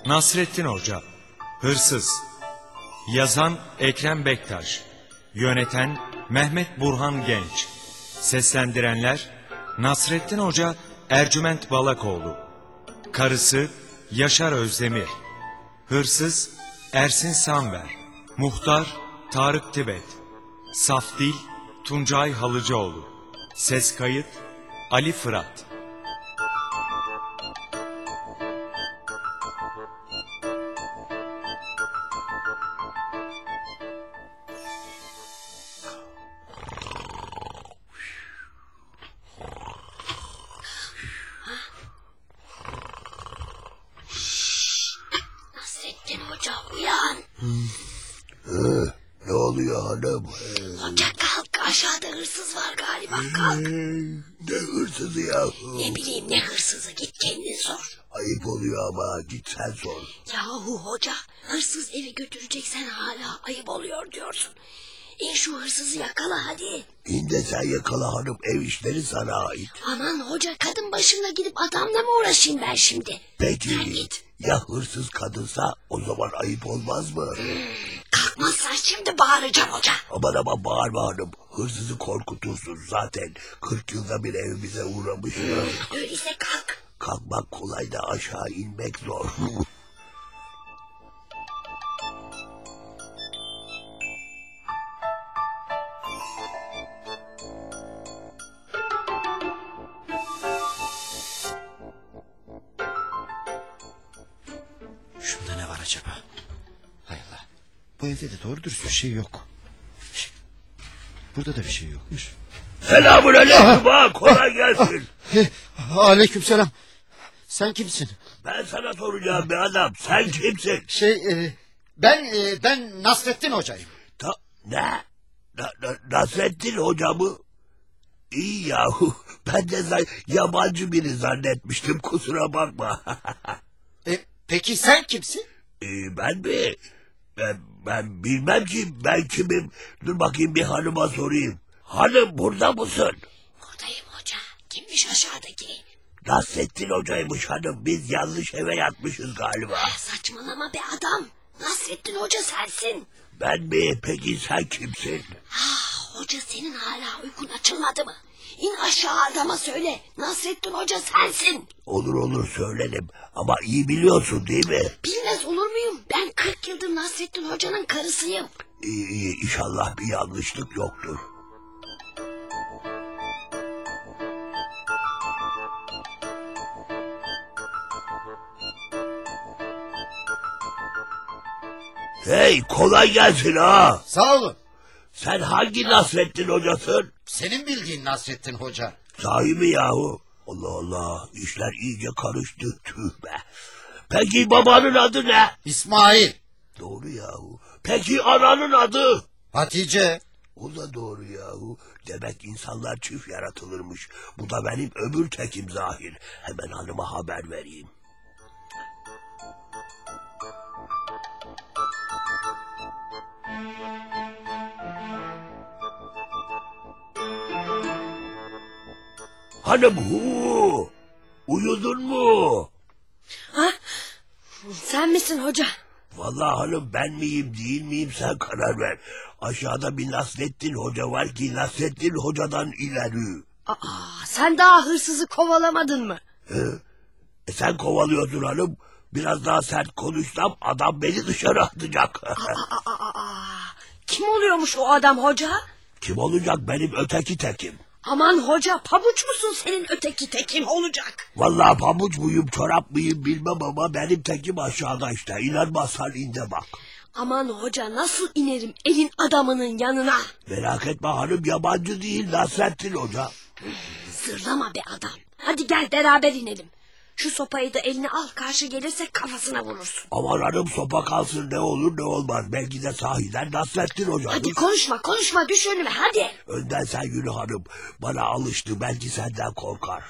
Nasrettin Hoca. Hırsız. Yazan Ekrem Bektaş. Yöneten Mehmet Burhan Genç. Seslendirenler Nasrettin Hoca Ercüment Balakoğlu. Karısı Yaşar Özdemir. Hırsız Ersin Sanver. Muhtar Tarık Tibet. Safdil Tuncay Halıcıoğlu. Ses kayıt Ali Fırat. Nasrettin Hoca uyan. Ne oluyor hanım? Hoca kalk, aşağıda hırsız var galiba, kalk. Ne hırsızı ya? Ne bileyim ne hırsızı, git kendin sor. Ayıp oluyor ama, git sen sor. Yahu hoca, hırsız evi götüreceksen hala ayıp oluyor diyorsun. İn şu hırsızı yakala hadi. İn de sen yakala hanım, ev işleri sana ait. Aman hoca, kadın başına gidip adamla mı uğraşayım ben şimdi? Peki Sen git. ya hırsız kadınsa o zaman ayıp olmaz mı? Kalkmazsan şimdi bağıracağım hoca. Aman bağırma hanım, hırsızı korkutursun zaten. 40 yılda bir evimize uğramış. Öyleyse kalk. Kalkmak kolay da aşağı inmek zor. Şunda ne var acaba? Hay Allah. Bu evde de doğru dürüst bir şey yok. Burada da bir şey yokmuş. Selamünaleyküm ha, kolay gelsin. Aleykümselam. Sen kimsin? Ben sana soracağım bir adam, sen kimsin? Ben Nasrettin Hoca'yım. Ne? Nasrettin Hoca mı? İyi yahu, ben de yabancı biri zannetmiştim, kusura bakma. Peki sen kimsin? Ben mi? Ben bilmem ki, ben kimim? Dur bakayım bir hanıma sorayım. Hanım burada mısın? Buradayım hoca. Kimmiş aşağıdaki? Nasrettin Hoca'ymış hanım, biz yanlış eve yatmışız galiba. Saçmalama be adam. Nasrettin Hoca sensin. Ben mi? Peki sen kimsin? Hoca, senin hala uykun açılmadı mı? İn aşağı, adama söyle. Nasrettin Hoca sensin. Olur söylerim ama iyi biliyorsun değil mi? Bilmez olur muyum? Ben 40 yıldır Nasrettin Hoca'nın karısıyım. İyi inşallah bir yanlışlık yoktur. Hey, kolay gelsin ha. Sağ olun. Sen hangi Nasrettin Hocasın? Senin bildiğin Nasrettin Hoca. Sahi mi yahu? Allah Allah, işler iyice karıştı, tüh be. Peki babanın adı ne? İsmail. Doğru yahu. Peki ananın adı? Hatice. O da doğru yahu. Demek insanlar çift yaratılırmış. Bu da benim öbür tekim zahir. Hemen hanıma haber vereyim. Hanım uyudun mu? Sen misin hoca? Vallahi hanım, ben miyim değil miyim sen karar ver. Aşağıda bir Nasrettin Hoca var ki Nasrettin Hoca'dan ileri. Sen daha hırsızı kovalamadın mı? Sen kovalıyorsun hanım. Biraz daha sert konuşsam adam beni dışarı atacak. Kim oluyormuş o adam hoca? Kim olacak, benim öteki tekim. Aman hoca, pabuç musun senin öteki tekin olacak? Vallahi pabuç muyum çorap mıyım bilmem ama benim tekim aşağıda işte. İnanmazsan in de bak. Aman hoca, nasıl inerim elin adamının yanına? Merak etme hanım, yabancı değil Nasrettin Hoca. Zırlama be adam. Hadi gel beraber inelim. Şu sopayı da eline al, karşı gelirse kafasına vurursun. Aman hanım, sopa kalsın, ne olur ne olmaz. Belki de sahiden Nasrettin Hoca. Hadi konuşma düş önüme hadi. Önden sen yürü hanım. Bana alıştı, belki senden korkar.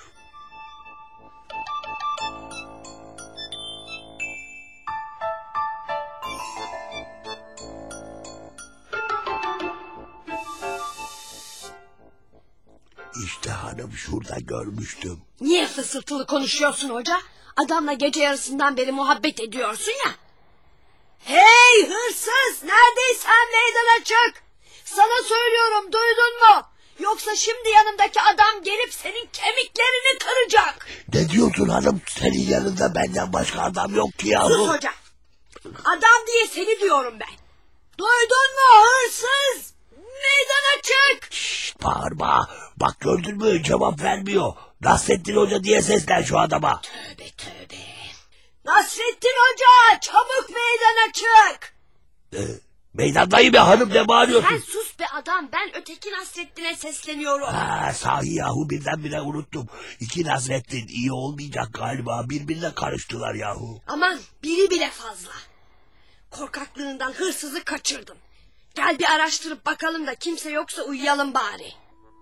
İşte hanım, şurada görmüştüm. Niye fısıltılı konuşuyorsun hoca? Adamla gece yarısından beri muhabbet ediyorsun ya. Hey hırsız, neredeysen meydana çık. Sana söylüyorum, duydun mu? Yoksa şimdi yanımdaki adam gelip senin kemiklerini kıracak. Ne diyorsun hanım? Senin yanında benden başka adam yok ki yahu. Sus hoca. Adam diye seni diyorum ben. Duydun mu hırsız? Meydana çık. Şşt, bağırma. Bak gördün mü, cevap vermiyor. Nasrettin Hoca diye seslen şu adama. Tövbe tövbe. Nasrettin Hoca, çabuk meydana çık. Meydandayım ya hanım, ne bağırıyorsun? Sen sus be adam, ben öteki Nasrettin'e sesleniyorum. Ha, sahi yahu, birdenbire unuttum. İki Nasrettin iyi olmayacak galiba, birbirine karıştılar yahu. Aman, biri bile fazla. Korkaklığından hırsızı kaçırdın. Gel bir araştırıp bakalım da kimse yoksa uyuyalım bari.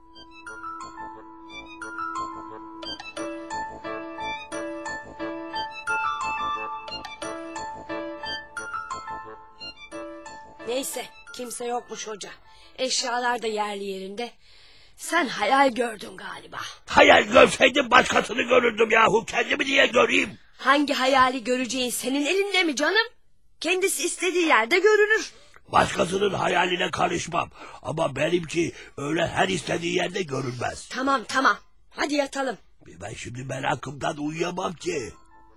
Neyse, kimse yokmuş hoca. Eşyalar da yerli yerinde. Sen hayal gördün galiba. Hayal görseydim başkasını görürdüm yahu, kendimi niye göreyim? Hangi hayali göreceğin senin elinde mi canım? Kendisi istediği yerde görünür. Başkasının hayaline karışmam. Ama benimki öyle her istediği yerde görünmez. Tamam tamam, hadi yatalım. Ben şimdi merakımdan uyuyamam ki.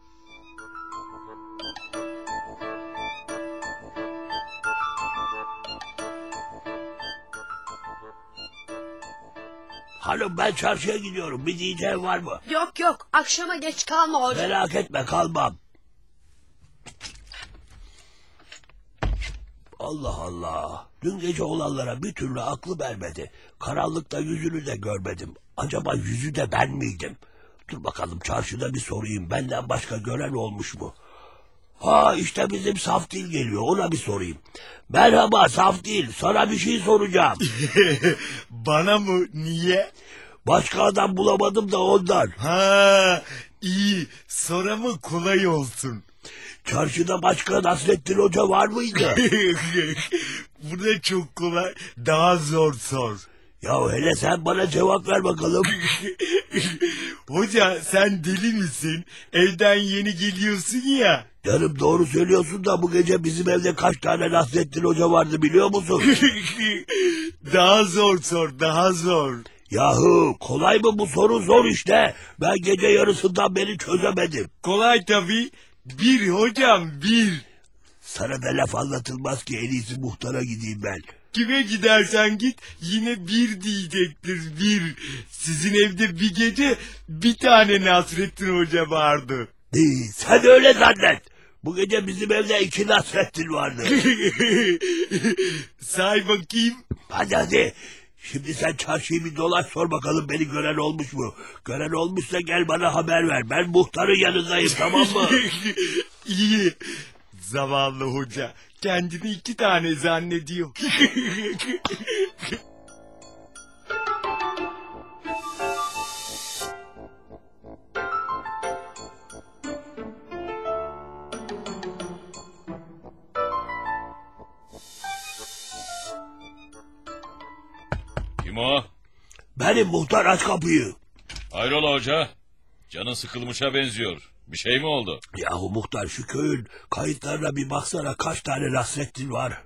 Hanım, ben çarşıya gidiyorum. Bir diyeceğin var mı? Yok yok, akşama geç kalma hoca. Merak etme, kalmam. Allah Allah. Dün gece olanlara bir türlü aklım ermedi. Karanlıkta yüzünü de görmedim. Acaba yüzü de ben miydim? Dur bakalım, çarşıda bir sorayım. Benden başka gören olmuş mu? Ha, işte bizim Safdil geliyor. Ona bir sorayım. Merhaba Safdil. Sana bir şey soracağım. Bana mı? Niye? Başka adam bulamadım da ondan. Ha, iyi. Soramı kolay olsun. Çarşıda başka Nasrettin Hoca var mıydı? Bu da çok kolay. Daha zor sor. Ya hele sen bana cevap ver bakalım. Hoca sen deli misin? Evden yeni geliyorsun ya. Canım, doğru söylüyorsun da bu gece bizim evde kaç tane Nasrettin Hoca vardı biliyor musun? Daha zor sor, daha zor. Yahu kolay mı bu soru? Zor işte. Ben gece yarısından beri çözemedim. Kolay tabii. Bir hocam, bir. Sana da laf anlatılmaz ki, en iyisi muhtara gideyim ben. Kime gidersen git yine bir diyecektir, bir. Sizin evde bir gece bir tane Nasrettin Hoca vardı. Sen öyle zannet. Bu gece bizim evde iki Nasrettin vardı. Say bakayım. Hadi hadi. Şimdi sen çarşıyı bir dolaş, sor bakalım beni gören olmuş mu? Gören olmuşsa gel bana haber ver. Ben muhtarın yanındayım, tamam mı? İyi. Zavallı hoca kendini iki tane zannediyor. Kim o? Benim muhtar, aç kapıyı. Hayrola hoca? Canın sıkılmışa benziyor. Bir şey mi oldu? Yahu muhtar, şu köyün kayıtlarına bir baksana, kaç tane Nasrettin var.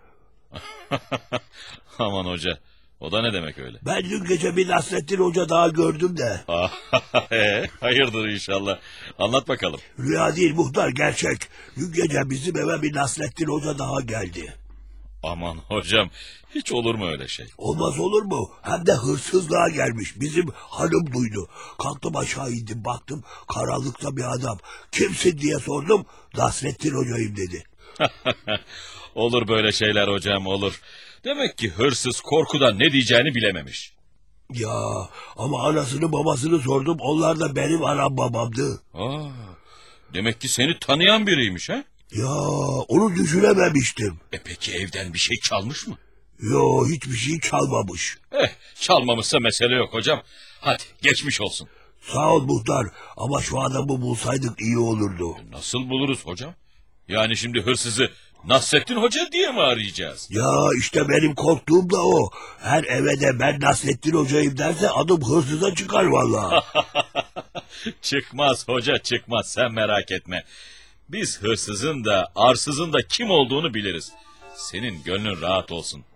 Aman hoca. O da ne demek öyle? Ben dün gece bir Nasrettin Hoca daha gördüm de. Hayırdır inşallah. Anlat bakalım. Rüya değil muhtar, gerçek. Dün gece bizim eve bir Nasrettin Hoca daha geldi. Aman hocam. Hiç olur mu öyle şey? Olmaz olur mu? Hem de hırsızlığa gelmiş. Bizim hanım duydu. Kalktım aşağı indim, baktım karanlıkta bir adam. Kimsin diye sordum. Nasrettin Hoca'yım dedi. Olur böyle şeyler hocam, olur. Demek ki hırsız korkudan ne diyeceğini bilememiş. Ya ama anasını babasını sordum. Onlar da benim anam babamdı. Demek ki seni tanıyan biriymiş ha? Ya onu düşünememiştim. Peki evden bir şey çalmış mı? Yo, hiçbir şey çalmamış. Çalmamışsa mesele yok hocam. Hadi geçmiş olsun. Sağ ol muhtar, ama şu adamı bulsaydık iyi olurdu. Nasıl buluruz hocam? Yani şimdi hırsızı Nasrettin Hoca diye mi arayacağız? Ya işte benim korktuğum da o. Her eve de ben Nasrettin Hoca'yım derse adım hırsıza çıkar vallahi. Çıkmaz hoca, çıkmaz, sen merak etme. Biz hırsızın da arsızın da kim olduğunu biliriz. Senin gönlün rahat olsun.